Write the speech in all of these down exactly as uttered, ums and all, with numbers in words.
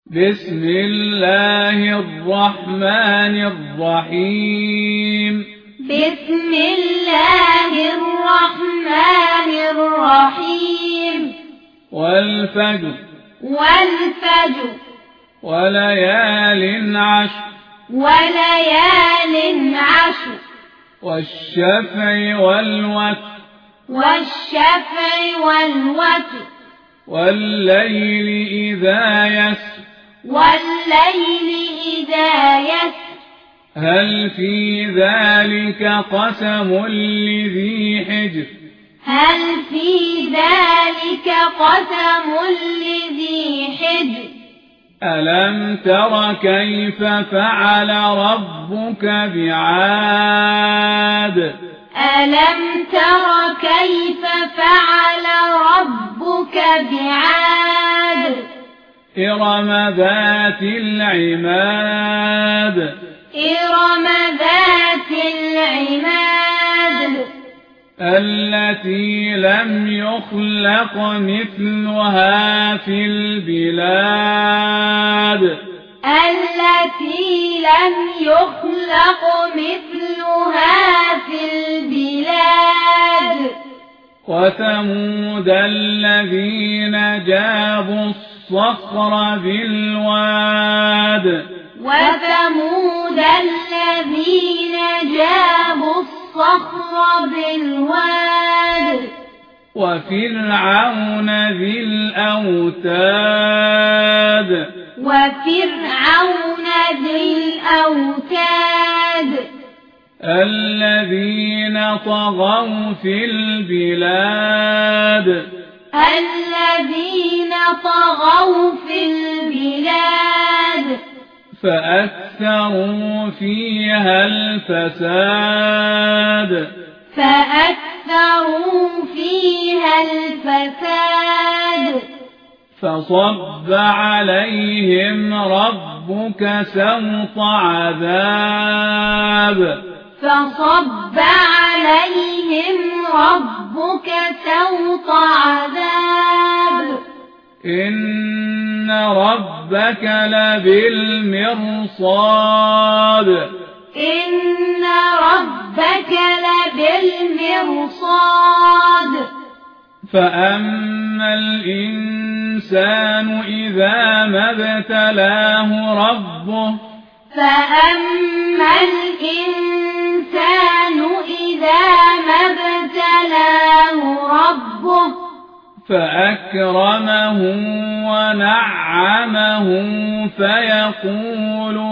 بسم الله الرحمن الرحيم بسم الله الرحمن الرحيم والفجر والفجر وليال عشر وليال عشر والشفع والوتر والشفع والوتر والليل إذا يسر والليل إذا يسر هل في ذلك قسم لذي حجر هل في ذلك قسم لذي حجر ألم تر كيف فعل ربك بعاد ألم تر كيف فعل ربك بعاد إرم ذات العماد إرم ذات العماد التي لم يخلق مثلها في البلاد التي لم يخلق مثلها في البلاد وثمود الذين جابوا الصخر بالواد وثمود الذين جابوا الصخر بالواد وفرعون ذي الأوتاد وفرعون ذي الأوتاد الذين طغوا في البلاد الذين طغوا في البلاد فأكثروا فيها الفساد فأكثروا فيها الفساد فصب عليهم ربك سوط عذاب فصب عليهم ربك سوط عذاب إن ربك لبالمرصاد إن ربك لبالمرصاد فأما الإنسان إذا ما ابتلاه ربه فأما الإنسان إذا ما ابتلاه ربه فأكرمه ونعمه فيقول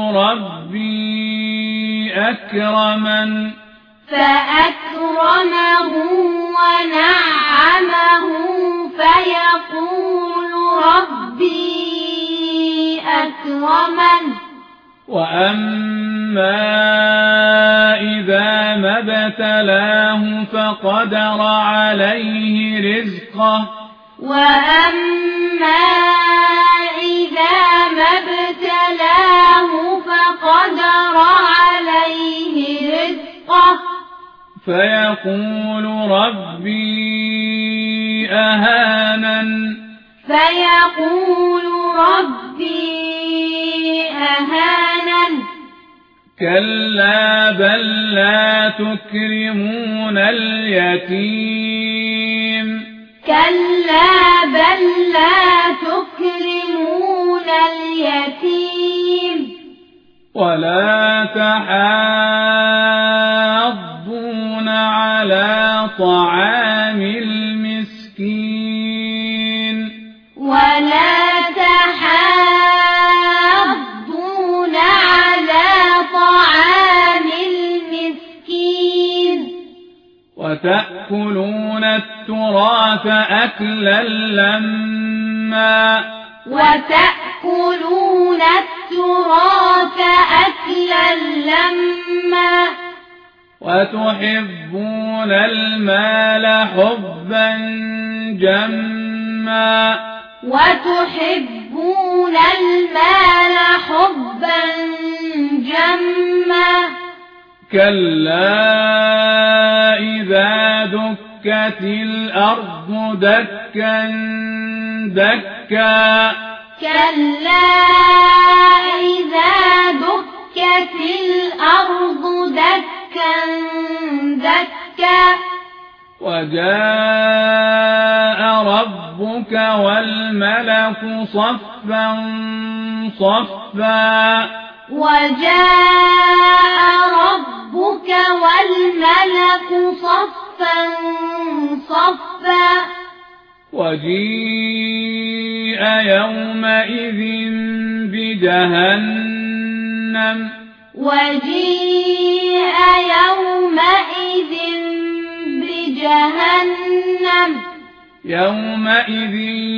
ربي أكرمن فأكرمه ونعمه فيقول ربي أكرمن وأما إذا ما ابتلاه فقدر عليه رزقه وأما إذا ما ابتلاه فقدر عليه رزقه فيقول ربي أهانن فيقول ربي أهانن كلا بل لا تكرمون اليتيم كلا بل لا تكرمون اليتيم ولا تحاضون على طعام المسكين ولا تحاضون على طعام المسكين وتأكلون التراث أكلا لما وتأكلون التراث أكلا لما وتحبون المال حبا جما وتحبون المال حبا جما كلا إذا دكت الأرض دكا دكا كلا وجاء ربك والملك صفا صفا وجاء ربك والملك صفا صفا وجيء يومئذ بجهنم وجيء يومئذ بجهنم يومئذ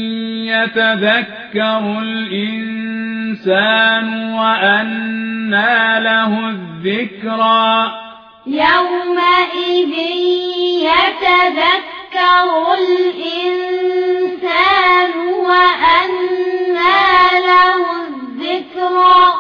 يتذكر الإنسان وأنى له الذكرى يومئذ يتذكر الإنسان وأنى له الذكرى